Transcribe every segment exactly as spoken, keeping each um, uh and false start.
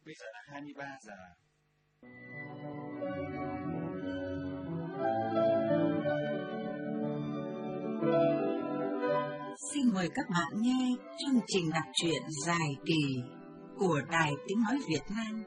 Bây giờ là hai mươi ba giờ. Xin mời các bạn nghe chương trình đọc truyện dài kỳ của Đài Tiếng Nói Việt Nam.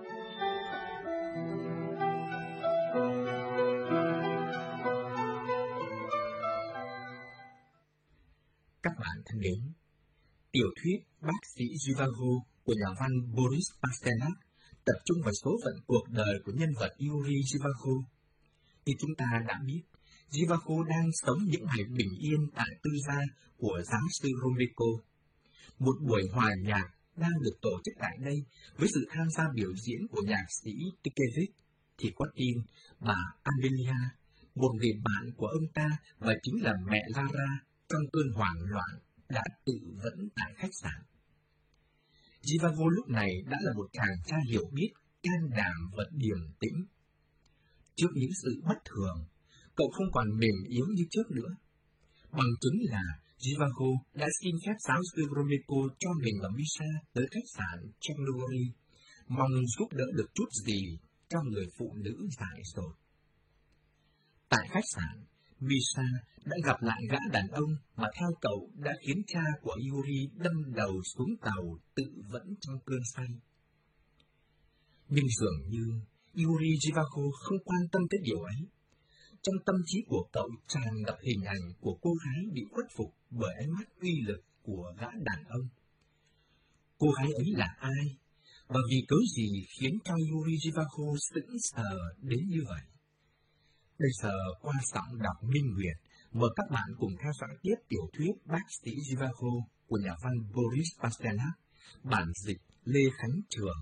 Các bạn thân mến, tiểu thuyết Bác sĩ Zhivago của nhà văn Boris Pasternak tập trung vào số phận cuộc đời của nhân vật Yuri Zhivago. Như chúng ta đã biết, Zhivago đang sống những ngày bình yên tại tư gia của giáo sư Gromyko. Một buổi hòa nhạc đang được tổ chức tại đây với sự tham gia biểu diễn của nhạc sĩ Tikevich, thì có tin bà Amelia, một người bạn của ông ta và chính là mẹ Lara, trong cơn hoảng loạn đã tự vẫn tại khách sạn. Zhivago lúc này đã là một chàng trai hiểu biết, can đảm và điềm tĩnh. Trước những sự bất thường, cậu không còn mềm yếu như trước nữa. Bằng chứng là Zhivago đã xin phép giáo sư Gromyko cho mình và Misha tới khách sạn Chernogori, mong giúp đỡ được chút gì cho người phụ nữ dại dột. Tại khách sạn, Misha đã gặp lại gã đàn ông mà theo cậu đã khiến cha của Yuri đâm đầu xuống tàu tự vẫn trong cơn say. Nhưng dường như Yuri Zhivago không quan tâm tới điều ấy. Trong tâm trí của cậu tràn ngập hình ảnh của cô gái bị khuất phục bởi ánh mắt uy lực của gã đàn ông. Cô gái ấy là ai? Và vì cớ gì khiến cho Yuri Zhivago sững sờ đến như vậy? Bây giờ qua giọng đọc Minh Nguyệt, mời các bạn cùng theo dõi tiếp tiểu thuyết Bác sĩ Zhivago của nhà văn Boris Pasternak, bản dịch Lê Khánh Trường.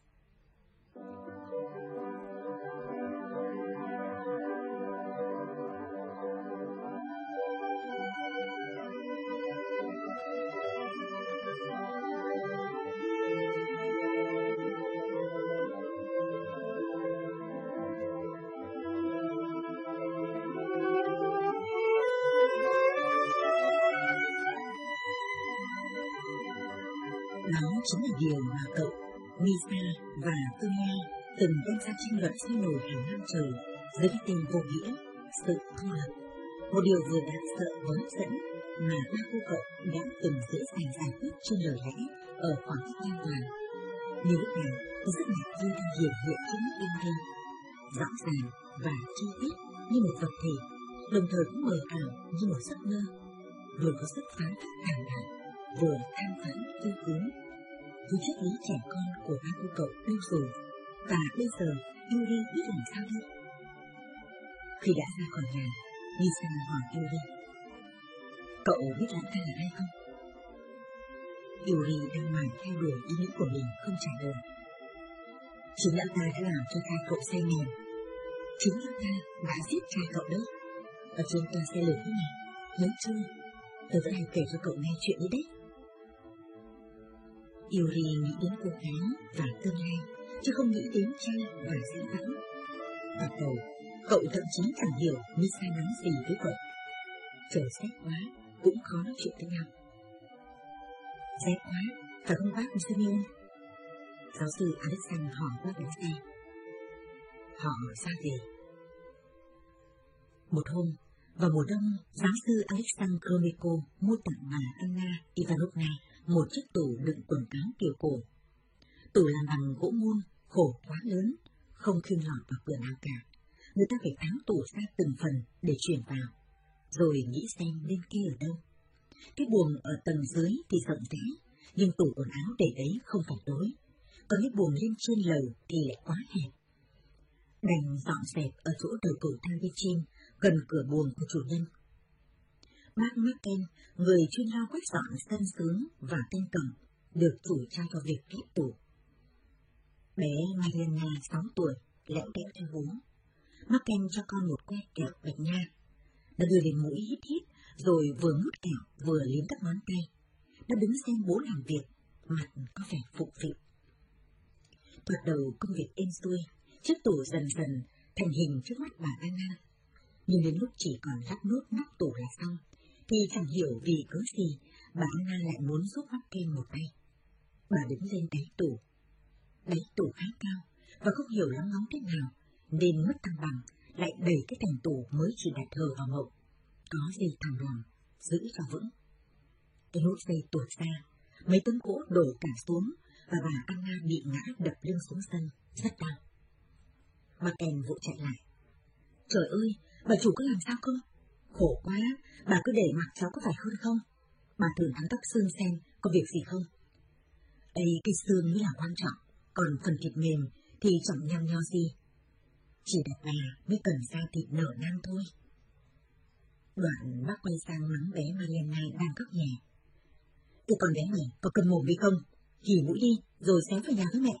Đó chính là điều mà cậu, Misha và Tonya từng đem ra tranh luận sôi nổi hàng năm trời dưới cái tên vô nghĩa, sự cô lập. Một điều vừa đáng sợ và hấp dẫn mà ba cô cậu đã từng dễ dàng giải quyết trên lời lẽ ở khoảng cách an toàn. Nhưng lúc này, rất ngạc nhiên đang hiện hiện trước mắt đêm đêm, rõ ràng và chi tiết như một vật thể, đồng thời cũng mờ ảo như một giấc mơ, vừa có sức phá cách cảm đảm, vừa than vãn kêu cứu. Với triết lý trẻ con của ba cô cậu đâu rồi, và bây giờ Yuri biết làm sao đây? Khi đã ra khỏi nhà, Misha hỏi Yuri: "Cậu biết lão ta là ai không?" Yuri đang mải theo đuổi ý nghĩ của mình không trả lời. "Chính lão ta đã làm cho cha cậu say mềm. Chính lão ta đã giết cha cậu đấy. Ở trên toa xe lửa thế này, nhớ chưa? Tôi vẫn hay kể cho cậu nghe chuyện ấy đấy." Yuri nghĩ đến cô gái và tương lai, chứ không nghĩ đến cha và dĩ vãng. Bắt đầu, cậu thậm chí chẳng hiểu Misha nói gì với cậu. Trời rét quá, cũng khó nói chuyện với nhau. "Rét quá, phải không bác Simeon?" Giáo sư Alexander hỏi bác lái xe. Họ ra về. Một hôm, vào mùa đông, giáo sư Alexander Gromyko mua tặng bà Anna Ivanovna một chiếc tủ đựng quần áo kiểu cổ. Tủ làm bằng gỗ mun, khổ quá lớn, không khuyên lọt vào cửa nào cả. Người ta phải tháo tủ ra từng phần để chuyển vào, rồi nghĩ xem nên kê ở đâu. Cái buồng ở tầng dưới thì rộng rãi, nhưng tủ quần áo để đấy không phải tối. Còn cái buồng lên trên lầu thì lại quá hẹp. Đành dọn dẹp ở chỗ đầu cầu thang bên trên, gần cửa buồng của chủ nhân. Bác Marken, người chuyên lo quét dọn sân sướng và tên cổng, được chủ trao cho việc ghép tủ. Bé Mariana, sáu tuổi, lẽo đẽo theo bố. Marken cho con một que kẹo bạch nha. Nó đưa lên mũi hít hít, rồi vừa mút kẹo vừa liếm các ngón tay. Nó đứng xem bố làm việc, mặt có vẻ phụng phịu. Thoạt đầu công việc êm xuôi, chiếc tủ dần dần thành hình trước mắt bà Anna. Nhưng đến lúc chỉ còn lắp nút nắp tủ là xong, thì chẳng hiểu vì cớ gì bà Anna lại muốn giúp Marken một tay. Bà đứng lên đáy tủ. đáy tủ khá cao và không hiểu lắm ngóng thế nào nên mất thăng bằng, lại đẩy cái thành tủ mới chỉ đặt hờ vào mộng. Có dây thòng lòng, giữ cho vững. Cái nút dây tuột ra, mấy tấm gỗ đổ cả xuống và bà Anna bị ngã đập lưng xuống sân, rất đau. Martin vội chạy lại. Trời ơi, bà chủ có làm sao không? Khổ quá, bà cứ để mặc cháu có phải hơn không? Bà thử thắng tóc xương xem có việc gì không? Ây, cái xương mới là quan trọng, còn phần thịt mềm thì chẳng nhăn nho gì. Chỉ đặt bà mới cần ra thịt nở nang thôi. Đoạn bác quay sang mắng bé Mariana đang khóc nhè. Cái con bé này có cầm mồm hay không? Hỉ mũi đi, rồi xéo về nhà với mẹ.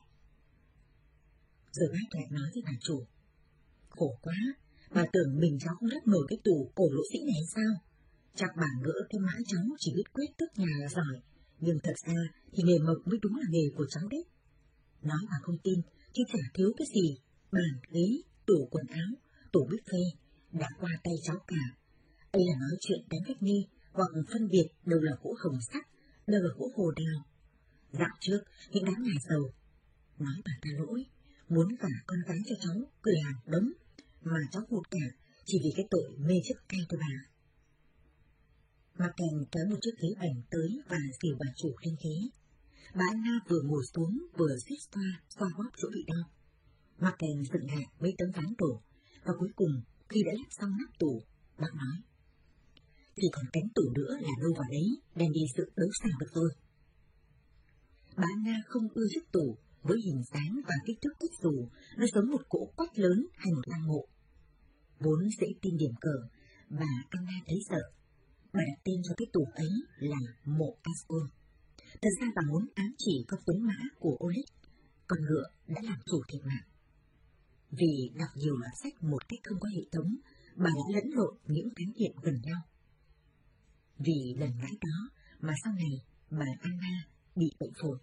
Rồi bác lại nói với bà chủ. Khổ quá, bà tưởng mình cháu không lắp nổi cái tủ cổ lỗ sĩ này hay sao? Chắc bà ngỡ cái mã cháu chỉ biết quét tước nhà là giỏi, nhưng thật ra thì nghề mộc mới đúng là nghề của cháu đấy. Nói bà không tin, chứ chả thiếu cái gì, bàn, ghế, tủ quần áo, tủ buffet, đã qua tay cháu cả. Đây là nói chuyện đánh cách nghi, hoặc phân biệt đâu là gỗ hồng sắt, đâu là gỗ hồ đào. Dạo trước, những đám nhà giàu, nói bà ta lỗi, muốn gả con gái cho cháu, cứ làm đống, mà cháu hụt cả, chỉ vì cái tội mê chức cay thôi bà. Martin kéo một chiếc ghế bành tới và dìu bà chủ lên ghế. Bà Anna vừa ngồi xuống vừa suýt xoa, xoa bóp chỗ bị đau. Martin dựng lại mấy tấm ván đổ, và cuối cùng khi đã lắp xong nắp tủ, bác nói. Chỉ còn cánh tủ nữa là đâu vào đấy, đem đi sự đấu xào được rồi. Bà Anna không ưa chiếc tủ với hình dáng và kích thước kích dù, nó giống một cỗ quách lớn hay một lăng mộ. Vốn dễ tin điểm cờ, bà Anna thấy sợ. Bà đặt tên cho cái tủ ấy là mộ Ascol. Thật ra bà muốn ám chỉ các tuấn mã của Oleg, con ngựa đã làm chủ thiệt mạng. Vì đọc nhiều loại sách một cách không có hệ thống, bà đã lẫn lộn những khái niệm gần nhau. Vì lần ngã đó mà sau này bà Anna bị bệnh phổi.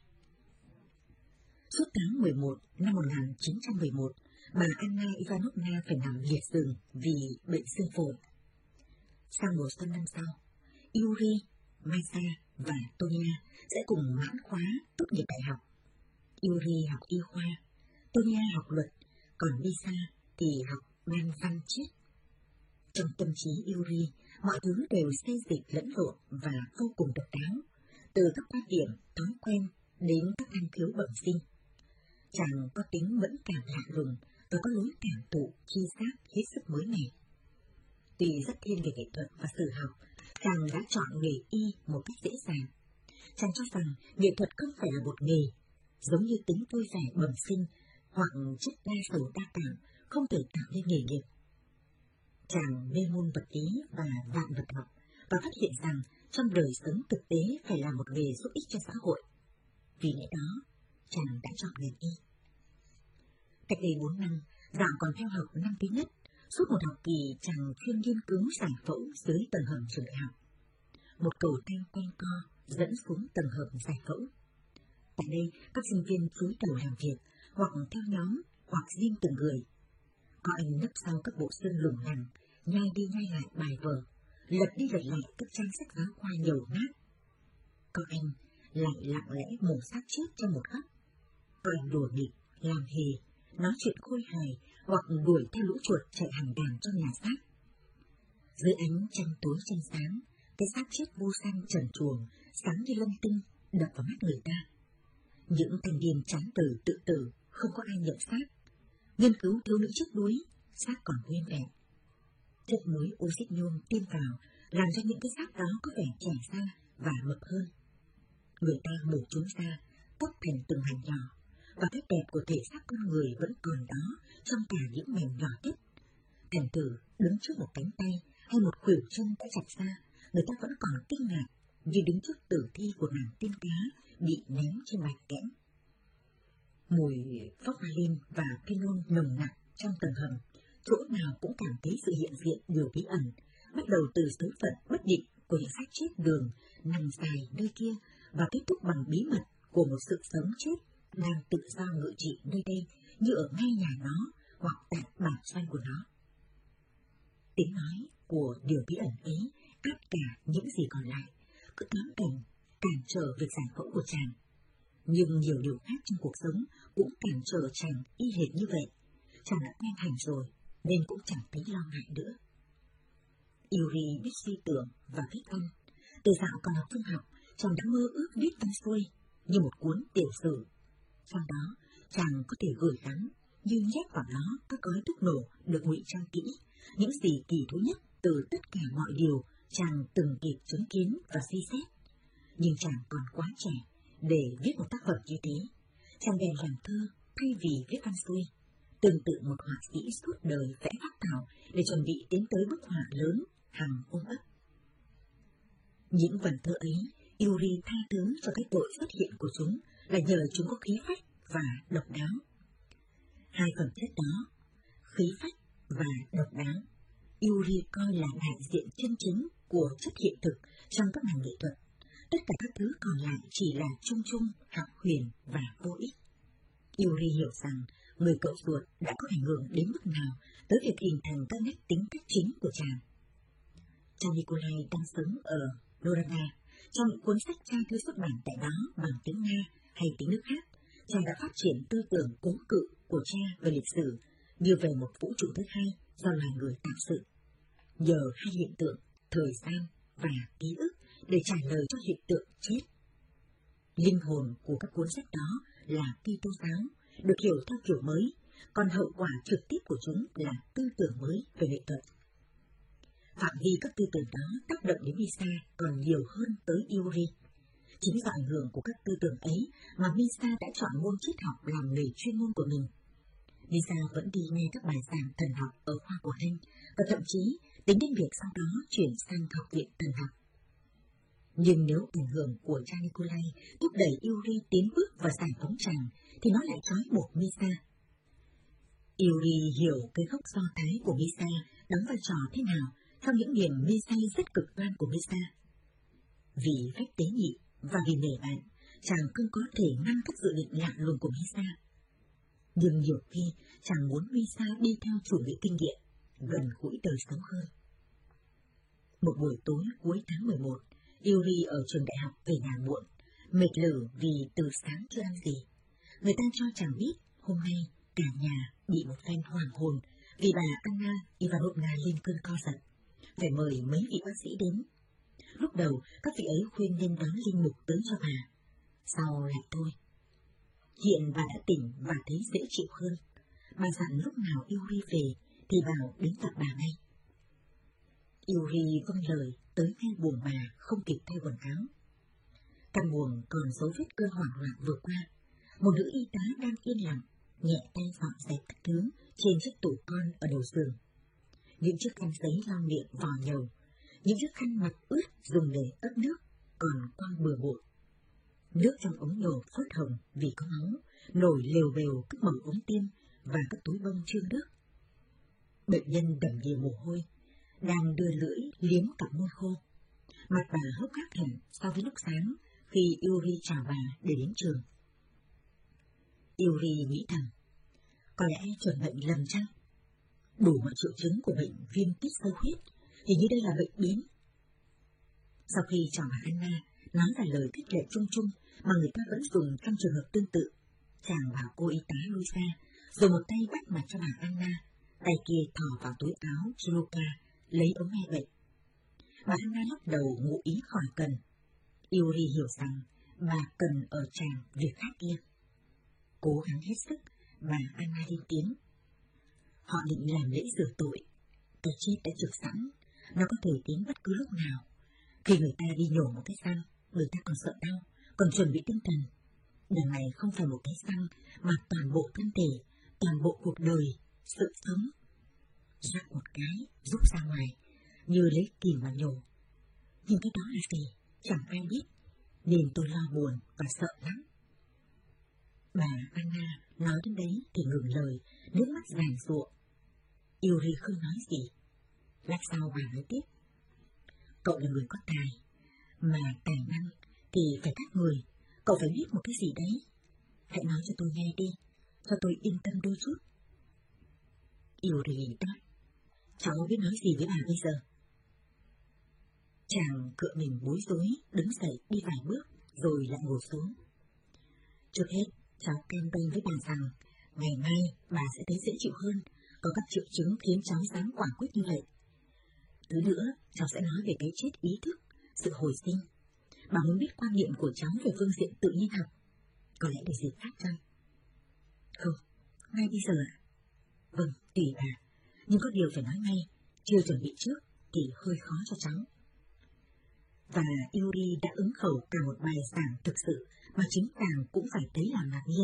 Suốt tháng mười một năm một nghìn chín trăm mười một, bà Anna Ivanovna phải nằm liệt giường vì bệnh xương phổi. Sang mùa xuân năm sau, Yuri, Maisa và Tonia sẽ cùng mãn khóa tốt nghiệp đại học. Yuri học y khoa, Tonia học luật, còn Maisa thì học ban văn triết. Trong tâm trí Yuri, mọi thứ đều xê dịch lẫn lộn và vô cùng độc đáo, từ các quan điểm, thói quen đến các năng khiếu bẩm sinh. Chàng có tính mẫn cảm lạ lùng và có lối cảm thụ chi giác hết sức mới mẻ. Tuy rất thiên về nghệ thuật và sử học, chàng đã chọn nghề y một cách dễ dàng. Chàng cho rằng nghệ thuật không phải là một nghề, giống như tính vui vẻ bẩm sinh hoặc chất đa sầu đa cảm không thể tạo nên nghề nghiệp. Chàng mê môn vật lý và vạn vật học và phát hiện rằng trong đời sống thực tế phải là một nghề giúp ích cho xã hội. Vì lẽ đó, chàng đã chọn ngành y. Cách đây bốn năm, Dạo còn theo học năm thứ nhất, suốt một học kỳ chàng chuyên nghiên cứu giải phẫu dưới tầng hầm trường đại học. Một cầu thang quanh co dẫn xuống tầng hầm giải phẫu. Tại đây, các sinh viên cúi đầu làm việc, hoặc theo nhóm, hoặc riêng từng người. Có anh nấp sau các bộ xương lủng lẳng, nhai đi nhai lại bài vở, lật đi lật lại các trang sách giáo khoa nhầu nát. Có anh lại lặng lẽ mổ xác chết trong một góc. Có anh đùa nghịch, làm hề, nói chuyện khôi hài, hoặc đuổi theo lũ chuột chạy hàng đàn trong nhà xác. Dưới ánh trăng tối tranh sáng, cái xác chết vô xanh trần truồng, sáng như lâm tinh, đập vào mắt người ta. Những thanh niên chán từ tự tử, không có ai nhận xác. Nghiên cứu thiếu nữ trước đuối, xác còn nguyên vẹn. Chất muối oxit nhôm tiêm vào, làm cho những cái xác đó có vẻ trẻ ra và mập hơn. Người ta mổ chúng ra, cắt thành từng mảnh nhỏ, và cái đẹp của thể xác con người vẫn còn đó trong cả những mảnh nhỏ nhất. Thành thử đứng trước một cánh tay hay một khuỷu chân đã chặt ra, người ta vẫn còn kinh ngạc như đứng trước tử thi của nàng tiên cá bị ném trên bạch kẽm. Mùi formalin và phenol nồng nặc trong tầng hầm, chỗ nào cũng cảm thấy sự hiện diện điều bí ẩn, bắt đầu từ số phận bất định của những xác chết đường nằm dài nơi kia và kết thúc bằng bí mật của một sự sống chết đang tự do ngự trị nơi đây như ở ngay nhà nó hoặc tại bản doanh của nó. Tiếng nói của điều bí ẩn ấy áp cả những gì còn lại, cứ tóm cảnh cản trở việc giải phẫu của chàng. Nhưng nhiều điều khác trong cuộc sống cũng cản trở chàng y hệt như vậy. Chàng đã quen hành rồi, nên cũng chẳng thấy lo ngại nữa. Yuri biết suy tưởng và viết văn. Từ dạo còn học trung học, chàng đã mơ ước viết văn xuôi như một cuốn tiểu sử. Trong đó, chàng có thể gửi gắm như nhét vào đó các gói thuốc nổ được ngụy trang kỹ, những gì kỳ thú nhất từ tất cả mọi điều chàng từng kịp chứng kiến và suy xét. Nhưng chàng còn quá trẻ để viết một tác phẩm như thế. Chàng bèn làm thơ thay vì viết văn xuôi, tương tự một họa sĩ suốt đời vẽ phác thảo để chuẩn bị tiến tới bức họa lớn hằng ôm ấp. Những vần thơ ấy, Yuri tha thứ cho cái tội xuất hiện của chúng là nhờ chúng có khí phách và độc đáo. Hai phẩm chất đó, khí phách và độc đáo, Yuri coi là đại diện chân chính của chất hiện thực trong các ngành nghệ thuật. Tất cả các thứ còn lại chỉ là chung chung, hão huyền và vô ích. Yuri hiểu rằng người cậu ruột đã có ảnh hưởng đến mức nào tới việc hình thành các nét tính cách chính của chàng. Cha Nikolai đang sống ở Norada. Trong những cuốn sách cha thư xuất bản tại đó bằng tiếng Nga hay tiếng nước khác, chàng đã phát triển tư tưởng cố cự của cha về lịch sử như về một vũ trụ thứ hai do loài người tạo sự. Nhờ hai hiện tượng, thời gian và ký ức để trả lời cho hiện tượng chết. Linh hồn của các cuốn sách đó là Kitô giáo, được hiểu theo kiểu mới, còn hậu quả trực tiếp của chúng là tư tưởng mới về nghệ thuật. Phạm vi các tư tưởng đó tác động đến Misa còn nhiều hơn tới Yuri. Chính do ảnh hưởng của các tư tưởng ấy mà Misa đã chọn môn triết học làm nghề chuyên môn của mình. Misa vẫn đi nghe các bài giảng thần học ở khoa của anh, và thậm chí tính đến việc sau đó chuyển sang học viện thần học. Nhưng nếu ảnh hưởng của cha Nikolai thúc đẩy Yuri tiến bước và giải phóng chàng, thì nó lại trói buộc Misa. Yuri hiểu cái gốc do thái của Misa đóng vai trò thế nào trong những niềm mê say rất cực đoan của Misa. Vì phép tế nhị và vì nể bạn, chàng không có thể ngăn các dự định lạ lùng của Misa. Nhưng nhiều khi chàng muốn Misa đi theo chủ nghĩa kinh nghiệm, gần gũi đời sống hơn. Một buổi tối cuối tháng mười một, Yuri ở trường đại học về nhà muộn, mệt lử vì từ sáng chưa ăn gì. Người ta cho chàng biết hôm nay cả nhà bị một phen hoàng hồn vì bà Anna Ivanovna lên cơn co giật, phải mời mấy vị bác sĩ đến. Lúc đầu các vị ấy khuyên nên đón linh mục tới cho bà, sau lại thôi. Hiện bà đã tỉnh và thấy dễ chịu hơn. Bà dặn lúc nào Yuri về thì bảo đến gặp bà ngay. Yuri vâng lời tới ngay buồng bà không kịp thay quần áo. Căn buồng còn dấu vết cơn hoảng loạn vừa qua. Một nữ y tá đang yên lặng, nhẹ tay dọn dẹp các thứ trên chiếc tủ con ở đầu giường. Những chiếc khăn giấy lau miệng vò nhầu, những chiếc khăn mặt ướt dùng để ấp nước còn quăng bừa bộn. Nước trong ống nhổ phớt hồng vì có máu, nổi lều bều các mẩu ống tiêm và các túi bông trương nước. Bệnh nhân đầm đìa mồ hôi, đang đưa lưỡi liếm cặp môi khô. Mặt bà hốc hác hẳn so với lúc sáng khi Yuri chào bà để đến trường. Yuri nghĩ thầm, có lẽ chuẩn bệnh lầm chăng? Đủ mọi triệu chứng của bệnh viêm tiết sâu huyết, hình như đây là bệnh biến. Sau khi chào bà Anna, nói vài lời khích lệ chung chung mà người ta vẫn dùng trong trường hợp tương tự, chàng bảo cô y tá lui ra, rồi một tay bắt mặt cho bà Anna, tay kia thò vào túi áo Chuluka, lấy ống nghe bệnh. Bà Anna lắc đầu ngụ ý khỏi cần. Yuri hiểu rằng bà cần ở chàng việc khác kia. Cố gắng hết sức, bà Anna lên tiếng. Họ định làm lễ rửa tội. Cái chết đã trực sẵn, nó có thể đến bất cứ lúc nào. Khi người ta đi nhổ một cái răng, người ta còn sợ đau, còn chuẩn bị tinh thần. Đằng này không phải một cái răng, mà toàn bộ thân thể, toàn bộ cuộc đời, sự sống. Rắc một cái, rút ra ngoài, như lấy kìm mà nhổ. Nhưng cái đó là gì, chẳng ai biết, nên tôi lo buồn và sợ lắm. Bà Anna nói đến đấy thì ngừng lời, nước mắt giàn giụa. Yuri không nói gì. Lát sau bà nói tiếp. Cậu là người có tài, mà tài năng thì phải khác người. Cậu phải biết một cái gì đấy. Hãy nói cho tôi nghe đi, cho tôi yên tâm đôi chút. Yuri đáp. Cháu biết nói gì với bà bây giờ? Chàng cựa mình bối rối, đứng dậy đi vài bước, rồi lại ngồi xuống. Trước hết, cháu cam đoan với bà rằng, ngày mai bà sẽ thấy dễ chịu hơn, có các triệu chứng khiến cháu dám quả quyết như vậy. Thứ nữa, cháu sẽ nói về cái chết ý thức, sự hồi sinh. Bà muốn biết quan niệm của cháu về phương diện tự nhiên học. Có lẽ để dịp khác chăng? Không, ngay bây giờ ạ. Vâng, tùy bà, nhưng có điều phải nói ngay, chưa chuẩn bị trước thì hơi khó cho cháu. Và Yuri đã ứng khẩu cả một bài giảng thực sự mà chính nàng cũng phải thấy là ngạc nhiên.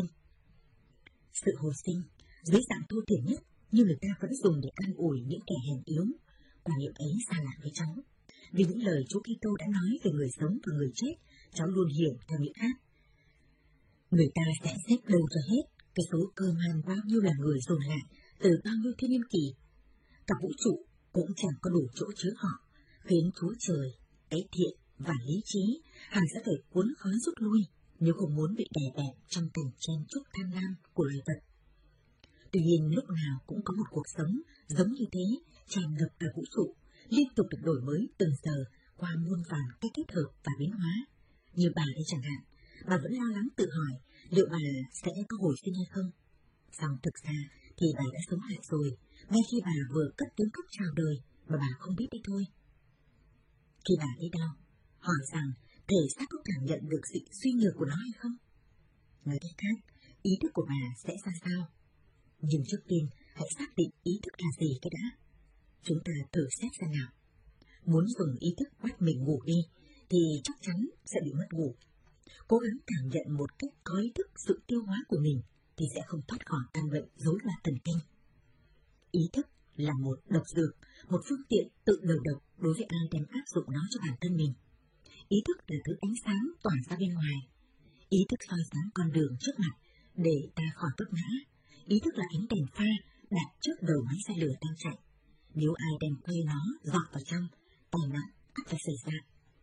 Sự hồi sinh, dưới dạng thô thiển nhất, nhưng người ta vẫn dùng để an ủi những kẻ hèn yếu. Quan niệm ấy xa lạ với cháu, vì những lời Chúa Kitô đã nói về người sống và người chết, cháu luôn hiểu theo nghĩa khác. Người ta sẽ xếp đâu cho hết cái số cơ man bao nhiêu là người dồn lại từ bao nhiêu thiên niên kỷ. Cả vũ trụ cũng chẳng có đủ chỗ chứa họ, khiến Chúa Trời, cái thiện và lý trí hẳn sẽ phải cuốn khói rút lui nếu không muốn bị đè bẹp trong cảnh chen chúc tham lam của loài vật. Tuy nhiên lúc nào cũng có một cuộc sống giống như thế, tràn ngập cả vũ trụ, liên tục được đổi mới từng giờ qua muôn vàn cách kết hợp và biến hóa. Như bà đây chẳng hạn, bà vẫn lo lắng tự hỏi liệu bà sẽ có hồi sinh hay không. Song thực ra thì bà đã sống lại rồi, ngay khi bà vừa cất tiếng khóc chào đời mà bà không biết đấy thôi. Khi bà đi đâu, hỏi rằng thể xác có cảm nhận được sự suy nhược của nó hay không? Nói cách khác, ý thức của bà sẽ ra sao? Nhưng trước tiên, hãy xác định ý thức là gì cái đã. Chúng ta thử xét ra nào. Muốn dùng ý thức bắt mình ngủ đi, thì chắc chắn sẽ bị mất ngủ. Cố gắng cảm nhận một cách có ý thức sự tiêu hóa của mình, thì sẽ không thoát khỏi căn bệnh rối loạn thần kinh. Ý thức là một độc dược, một phương tiện tự đầu độc đối với ai đem áp dụng nó cho bản thân mình. Ý thức là thứ ánh sáng tỏa ra bên ngoài. Ý thức soi sáng con đường trước mặt để ta khỏi vấp ngã. Ý thức là ánh đèn pha đặt trước đầu máy xe lửa đang chạy. Nếu ai đem quay nó dọt vào trong, tai nạn ắt phải xảy ra.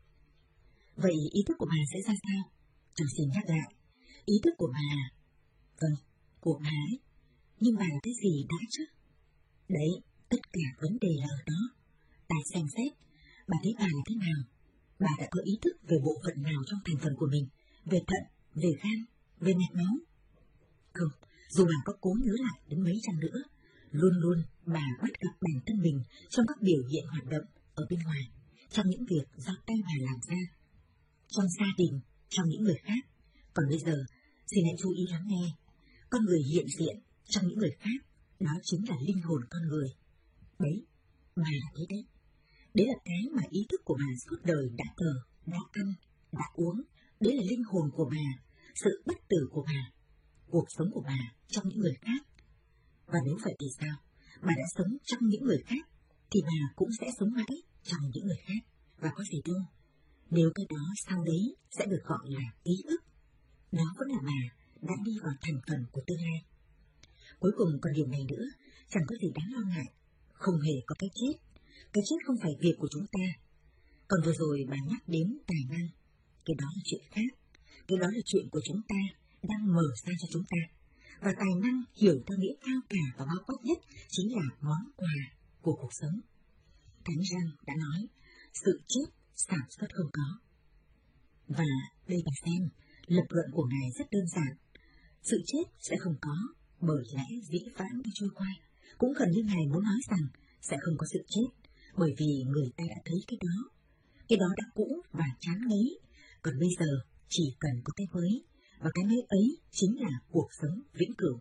Vậy ý thức của bà sẽ ra sao? Tôi xin nhắc lại, ý thức của bà, vâng, của bà ấy, nhưng bà là cái gì đã chứ? Đấy, tất cả vấn đề là ở đó. Ta xem xét, bà thấy bà là thế nào? Bà đã có ý thức về bộ phận nào trong thành phần của mình, về thận, về gan, về mạch máu? Không, dù bà có cố nhớ lại đến mấy trăm nữa, luôn luôn bà bắt gặp bản thân mình trong các biểu hiện hoạt động ở bên ngoài, trong những việc do tay bà làm ra, trong gia đình, trong những người khác. Còn bây giờ, xin hãy chú ý lắng nghe. Con người hiện diện trong những người khác, đó chính là linh hồn con người. Đấy, bà là thế đấy. Đấy là cái mà ý thức của bà suốt đời đã thờ, đã ăn, đã uống. Đấy là linh hồn của bà, sự bất tử của bà, cuộc sống của bà trong những người khác. Và nếu vậy thì sao? Bà đã sống trong những người khác, thì bà cũng sẽ sống mãi trong những người khác. Và có gì đâu, nếu cái đó sau đấy sẽ được gọi là ký ức, đó vẫn là bà đã đi vào thành phần của tương lai. Cuối cùng còn điều này nữa, chẳng có gì đáng lo ngại, không hề có cái chết. Cái chết không phải việc của chúng ta. Còn vừa rồi bà nhắc đến tài năng, cái đó là chuyện khác. Cái đó là chuyện của chúng ta đang mở ra cho chúng ta. Và tài năng hiểu theo nghĩa cao cả và bao quát nhất chính là món quà của cuộc sống. Thánh Giăng đã nói, sự chết sản xuất không có. Và đây bà xem, lập luận của Ngài rất đơn giản. Sự chết sẽ không có, bởi lẽ dĩ vãng đã trôi qua. Cũng gần như Ngài muốn nói rằng sẽ không có sự chết, bởi vì người ta đã thấy cái đó. Cái đó đã cũ và chán ngấy, còn bây giờ chỉ cần có cái mới, và cái mới ấy chính là cuộc sống vĩnh cửu.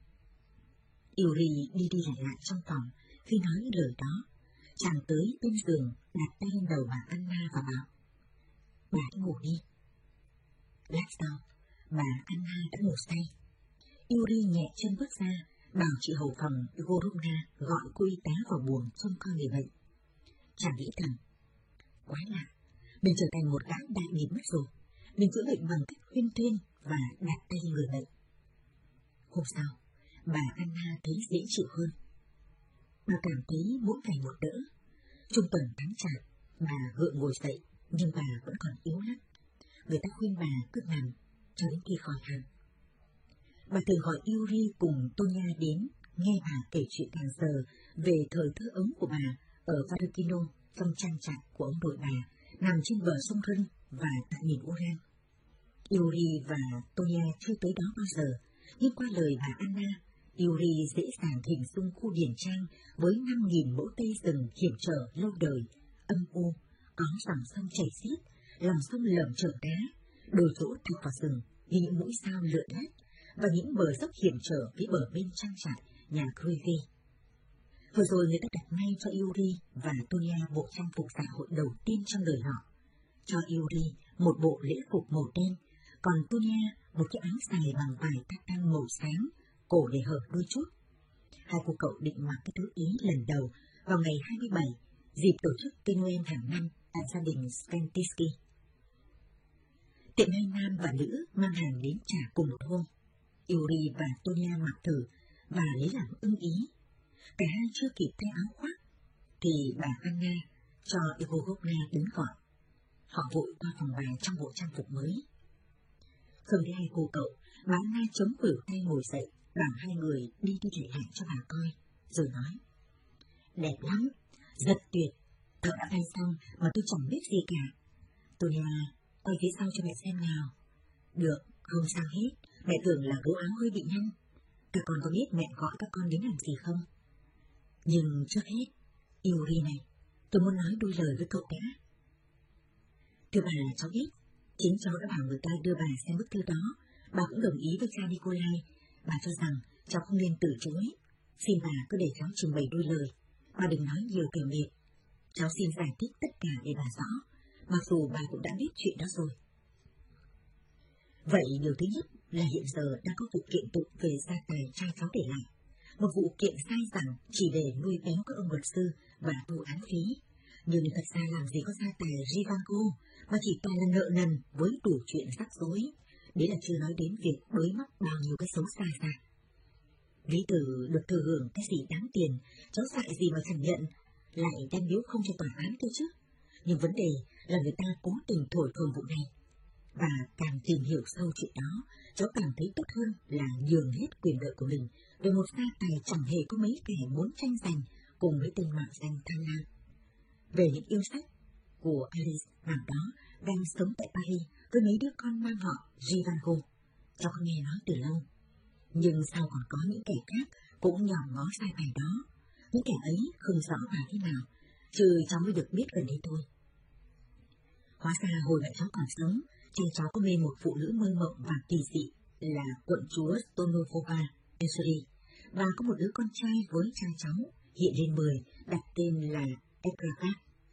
Yuri đi đi lại lại trong phòng, khi nói những lời đó, chàng tới bên giường, đặt tay lên đầu bà Anna và bảo, bà hãy ngủ đi. Lát sau, bà Anna đã ngủ say. Yuri nhẹ chân bước ra, bảo chị hầu phòng Goruna gọi cô y tá vào buồng trông coi người bệnh. Chàng nghĩ thầm, quá lạ, mình trở thành một gã đại nghịch mất rồi. Mình chữa bệnh bằng cách khuyên thuyên và đặt tay người bệnh. Hôm sau, bà Anna thấy dễ chịu hơn. Bà cảm thấy mỗi ngày một đỡ. Trung tuần tháng chạp, bà gượng ngồi dậy, nhưng bà vẫn còn yếu lắm. Người ta khuyên bà cứ nằm cho đến khi khỏi hẳn. Bà thường gọi Yuri cùng Tonya đến nghe bà kể chuyện hàng giờ về thời thơ ấu của bà ở Varukino, trong trang trại của ông nội bà nằm trên bờ sông Rân và tại miền Uran. Yuri và Tonya chưa tới đó bao giờ, nhưng qua lời bà Anna, Yuri dễ dàng hình dung khu điển trang với năm nghìn mẫu cây rừng hiểm trở lâu đời, âm u, có dòng sông chảy xiết, lòng sông lởm chởm đá, đồi chỗ thọc vào rừng như những mũi sao lượn lách, và những bờ dốc hiểm trở phía bờ bên trang trại nhà Grevy. Vừa rồi người ta đặt ngay cho Yuri và Tonya bộ trang phục dạ hội đầu tiên trong đời họ. Cho Yuri một bộ lễ phục màu đen, còn Tonya một cái áo dài bằng vải tatang màu sáng, cổ để hở đôi chút. Hai cô cậu định mặc cái thứ ý lần đầu vào ngày hai mươi bảy, dịp tổ chức cây Noel hàng năm tại gia đình Sventisky. Tiệm hai nam và nữ mang hàng đến trả cùng một hôm. Yuri và Tonya mặc thử và lấy làm ưng ý. Cả hai chưa kịp thay áo khoác thì bà Anna cho Igogovna đứng gọi. Họ vội qua phòng bà trong bộ trang phục mới. Không thấy hai cô cậu, bà Anna chống khuỷu tay ngồi dậy, bảo hai người đi đi lại lại cho bà coi, rồi nói: đẹp lắm, rất tuyệt, thợ đã thay xong mà tôi chẳng biết gì cả. Tonya, quay phía sau cho mẹ xem nào. Được, không sao hết, mẹ tưởng là gấu áo hơi bị nhăn. Các con có biết mẹ gọi các con đến làm gì không? Nhưng trước hết, Yuri này, tôi muốn nói đôi lời với cậu đã. Thưa bà, cháu biết, chính cháu đã bảo người ta đưa bà xem bức thư đó. Bà cũng đồng ý với cha Nikolai. Bà cho rằng cháu không nên từ chối. Xin bà cứ để cháu trình bày đôi lời. Bà đừng nói nhiều kể mệt. Cháu xin giải thích tất cả để bà rõ, mặc dù bà cũng đã biết chuyện đó rồi. Vậy điều thứ nhất là hiện giờ đang có vụ kiện tụng về gia tài cha cháu để lại. Một vụ kiện sai rằng chỉ để nuôi béo các ông luật sư và thu án phí. Nhưng thật ra làm gì có gia tài Rivango, mà chỉ toàn là nợ nần với đủ chuyện rắc rối. Đấy là chưa nói đến việc bới móc bao nhiêu cái xấu xa ra. Ví từ được thừa hưởng cái gì đáng tiền, cháu dại gì mà chẳng nhận, lại đem biếu không cho tòa án cơ chứ. Nhưng vấn đề là người ta cố tình thổi phồng vụ này. Và càng tìm hiểu sâu chuyện đó, cháu càng thấy tốt hơn là nhường hết quyền lợi của mình về một gia tài chẳng hề có mấy kẻ muốn tranh giành cùng với tên mạo danh tham lam. Về những yêu sách của Alice nàng đó đang sống tại Paris với mấy đứa con mang họ Rivango, cháu có nghe nói từ lâu. Nhưng sao còn có những kẻ khác cũng nhòm ngó sai bài đó. Những kẻ ấy không rõ là thế nào, trừ cháu mới được biết gần đây thôi. Hóa ra hồi mẹ cháu còn sống, cha cháu có mê một phụ nữ mơ mộng và kỳ dị là quận chúa Stonovova, Missouri, và có một đứa con trai với cha cháu hiện lên mười, đặt tên là Ekrakat.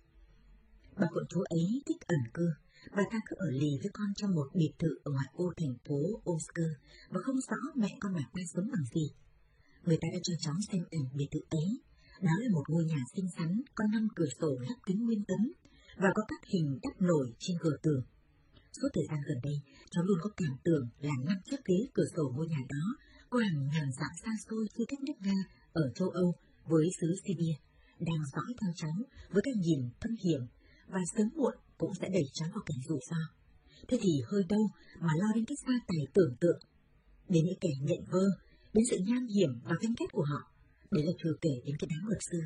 Bà quận chúa ấy thích ẩn cư, bà ta cứ ở lì với con trong một biệt thự ở ngoại ô thành phố Omsk và không rõ mẹ con bà ta sống bằng gì. Người ta đã cho cháu xem ảnh biệt thự ấy. Đó là một ngôi nhà xinh xắn, có năm cửa sổ lắp kính nguyên tấm và có các hình đắp nổi trên cửa tường. Suốt thời gian gần đây, cháu luôn có cảm tưởng là năm chiếc ghế cửa sổ ngôi nhà đó có hàng ngàn dặm xa xôi khi cách nước Nga ở châu Âu với xứ Sibia đang dõi theo cháu với cái nhìn thâm hiểm và sớm muộn cũng sẽ đẩy cháu vào cảnh rủi ro. Thế thì hơi đâu mà lo đến cái gia tài tưởng tượng, đến những kẻ nhận vơ, đến sự nham hiểm và ganh ghét của họ, đấy là chưa kể đến cái đám luật sư.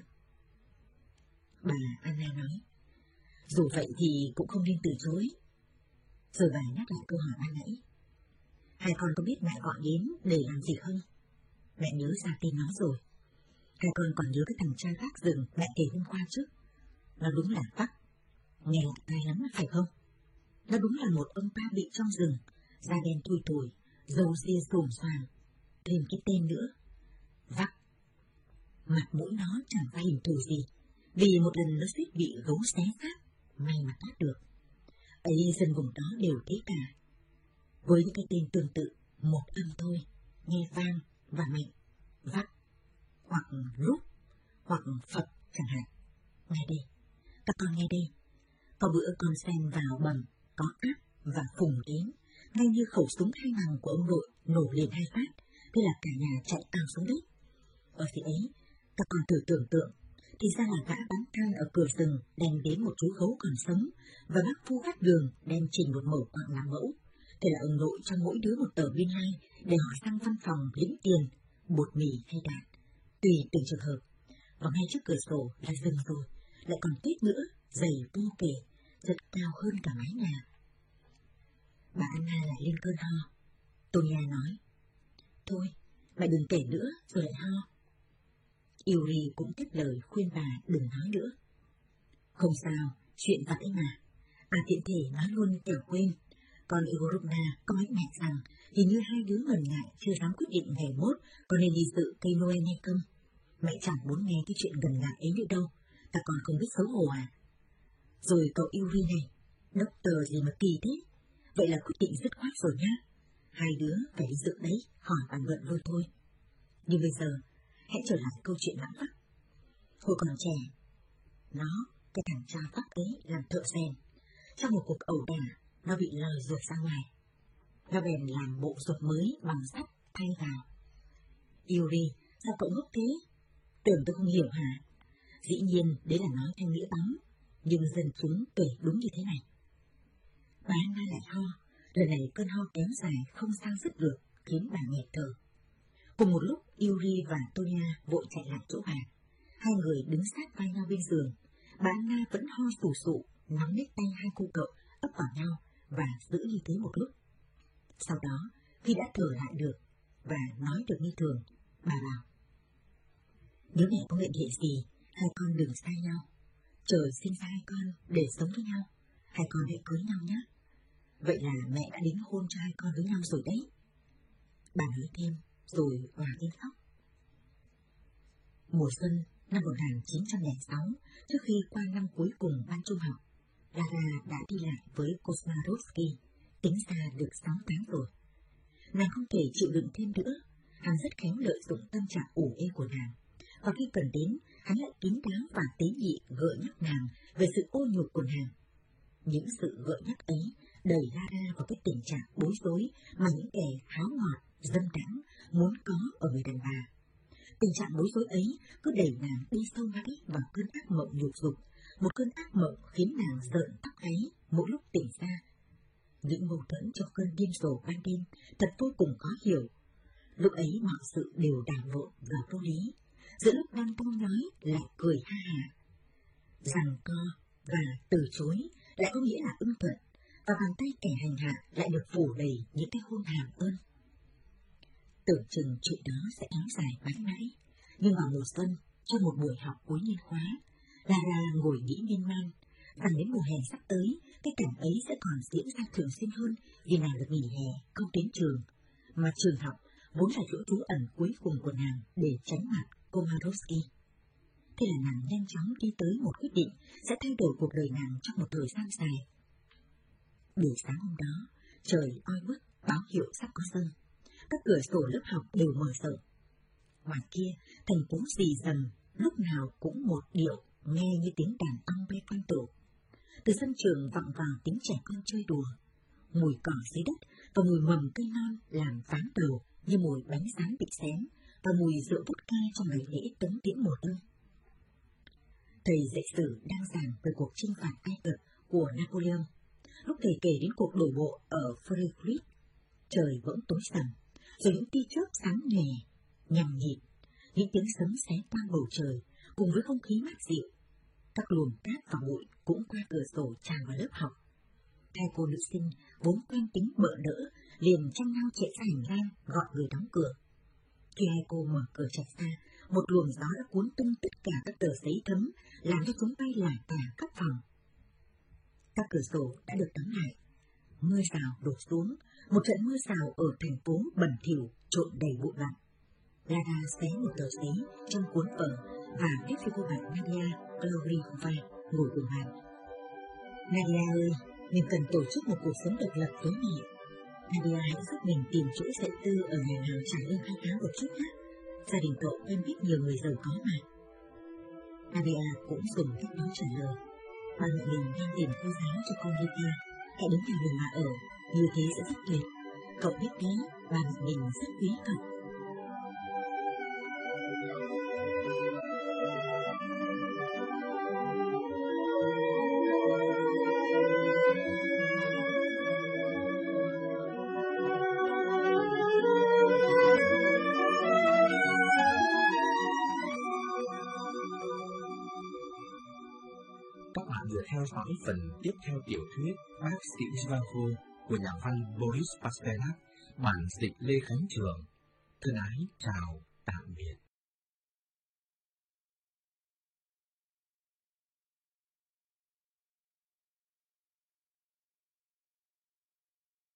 Bà Anna nói, dù vậy thì cũng không nên từ chối. Rồi bà nhắc lại câu hỏi ban nãy. Hai con có biết mẹ gọi đến để làm gì không? Mẹ nhớ ra tên nó rồi. Hai con còn nhớ cái thằng trai gác rừng mẹ kể hôm qua chứ? Nó đúng là Vắc. Nghe tai lắm phải không? Nó đúng là một ông ta bị trong rừng, da đen thui thủi, râu ria xồm xoàm, thêm cái tên nữa, Vắc. Mặt mũi nó chẳng ra hình thù gì, vì một lần nó suýt bị gấu xé xác, may mà thoát được. Ấy dân vùng đó đều thế cả. Với những cái tên tương tự, một âm thôi, nghe vang và mạnh, Vắc, hoặc Rút, hoặc Phật chẳng hạn. Nghe đây, các con nghe đây. Có bữa con xem vào bầm, có áp và phùng đến, ngay như khẩu súng hai nòng của ông nội nổ liền hai phát, thế là cả nhà chạy ào xuống đất. Ở phía ấy, các con thử tưởng tượng, thì ra là gã bán than ở cửa rừng đem đến một chú gấu còn sống, và bác phu gác đường đem trình một mẩu quặng làm mẫu. Thế là ông nội cho mỗi đứa một tờ biên lai để họ sang văn phòng lĩnh tiền, bột mì hay đạn, tùy từng trường hợp. Và ngay trước cửa sổ là rừng rồi, lại còn tuyết nữa, dày vô kể, rất cao hơn cả mái nhà. Bà Anna lại lên cơn ho. Tonya nói, thôi, mẹ đừng kể nữa rồi lại ho. Yuri cũng tiếp lời khuyên bà đừng nói nữa. Không sao, chuyện vặt ấy mà. Bà tiện thể nói luôn kẻo quên. Còn Igorovna có nói mẹ rằng hình như hai đứa ngần ngại chưa dám quyết định ngày mốt có nên đi dự cây Noel hay không. Mẹ chẳng muốn nghe cái chuyện gần ngại ấy nữa đâu, ta còn không biết xấu hổ à. Rồi cậu Yuri này, doctor gì mà kỳ thế? Vậy là quyết định dứt khoát rồi nhá. Hai đứa phải đi dự đấy, hỏi bàn luận thôi thôi. Nhưng bây giờ, hãy trở lại câu chuyện lãng vắc. Hồi còn trẻ, nó, cái thằng cha Pháp ấy làm thợ rèn. Trong một cuộc ẩu đả, nó bị lòi ruột ra ngoài. Nó bèn làm bộ ruột mới bằng sắt thay vào. Yuri, sao cậu ngốc thế? Tưởng tôi không hiểu hả? Dĩ nhiên, đấy là nói theo nghĩa bóng, nhưng dân chúng kể đúng như thế này. Bà Anna lại ho, lần này cơn ho kéo dài không sao dứt được, khiến bà nghẹt thở. Cùng một lúc, Yuri và Tonya vội chạy lại chỗ bà. Hai người đứng sát vai nhau bên giường. Bà Anna vẫn ho sù sụ, nắm lấy tay hai cô cậu, ấp vào nhau và giữ như thế một lúc. Sau đó, khi đã thở lại được và nói được như thường, bà bảo, nếu mẹ có mệnh hệ gì, hai con đừng xa nhau. Trời sinh ra hai con để sống với nhau, hai con hãy cưới nhau nhé. Vậy là mẹ đã đính hôn cho hai con với nhau rồi đấy. Bà nói thêm, rồi òa lên khóc. Mùa xuân năm một nghìn chín trăm lẻ sáu, trước khi qua năm cuối cùng ban trung học, Lara đã đi lại với Kosmarovsky, tính ra được sáu tháng rồi. Nàng không thể chịu đựng thêm nữa, hắn rất khéo lợi dụng tâm trạng ủ ê của nàng, và khi cần đến, hắn lại kín đáo và tế nhị gợi nhắc nàng về sự ô nhục của nàng. Những sự gợi nhắc ấy đẩy Lara vào cái tình trạng bối rối mà những kẻ háo ngọt, dâm đãng muốn có ở người đàn bà. Tình trạng bối rối ấy cứ đẩy nàng đi sâu mãi vào cơn ác mộng nhục dục, một cơn ác mộng khiến nàng rợn tóc gáy mỗi lúc tỉnh ra. Những mâu thuẫn trong cơn điên rồ ban đêm thật vô cùng khó hiểu. Lúc ấy mọi sự đều đảo lộn và vô lý. Giữa lúc đang tông nói lại cười ha hả. Giằng co và từ chối lại có nghĩa là ưng thuận, và bàn tay kẻ hành hạ lại được phủ đầy những cái hôn hàm ơn. Tưởng chừng chuyện đó sẽ kéo dài mãi mãi, nhưng vào mùa xuân, trong một buổi học cuối niên khóa, Lara ngồi nghĩ miên man, rằng đến mùa hè sắp tới, cái cảnh ấy sẽ còn diễn ra thường xuyên hơn vì nàng được nghỉ hè, không đến trường, mà trường học vốn là chỗ trú ẩn cuối cùng của nàng để tránh mặt Komarovsky. Thế là nàng nhanh chóng đi tới một quyết định sẽ thay đổi cuộc đời nàng trong một thời gian dài. Buổi sáng hôm đó, trời oi bức, báo hiệu sắp có sân. Các cửa sổ lớp học đều mở rộng. Ngoài kia, thành phố rì rầm, lúc nào cũng một điệu, nghe như tiếng đàn ong bay quanh tổ. Từ sân trường vọng vào tiếng trẻ con chơi đùa. Mùi cỏ dưới đất và mùi mầm cây non làm váng đầu như mùi bánh rán bị xém, và mùi rượu vodka trong ngày lễ tống tiễn mùa đông. Thầy dạy sử đang giảng về cuộc chinh phạt Ai Cập của Napoleon. Lúc thầy kể đến cuộc đổ bộ ở Frederick, trời bỗng tối sầm, rồi những tia chớp sáng nhòe, nhằm nhịt, những tiếng sấm xé toang bầu trời, cùng với không khí mát dịu. Các luồng cát và bụi cũng qua cửa sổ tràn vào lớp học. Hai cô nữ sinh vốn quen tính bợ đỡ, liền tranh nhau chạy ra hành lang gọi người đóng cửa. Khi hai cô mở cửa chặt ra, một luồng gió đã cuốn tung tất cả các tờ giấy thấm, làm cho chúng bay lả tả khắp phòng. Các cửa sổ đã được đóng lại. Mưa rào đổ xuống, một trận mưa rào ở thành phố bẩn thỉu trộn đầy bụi bặm. Lara xé một tờ giấy trong cuốn vở và viết cho cô bạn Nadia Gloriova ngồi cùng bàn. Nadia ơi, mình cần tổ chức một cuộc sống độc lập với mẹ. Nadia hãy giúp mình tìm chỗ dạy tư ở nhà nào trả lương hai tháng một chút nhé. Gia đình cậu quen biết nhiều người giàu có mà. Nadia cũng dùng cách đó trả lời. Ba mẹ mình đang tìm cô giáo cho con Lydia. Hãy đến nhà mình mà ở, như thế sẽ rất tuyệt. Cậu biết đấy, ba mẹ mình rất quý cậu. Các bạn vừa theo dõi phần tiếp theo tiểu thuyết Bác sĩ Zhivago của nhà văn Boris Pasternak, bản dịch Lê Khánh Trường. Thân ái chào, tạm biệt.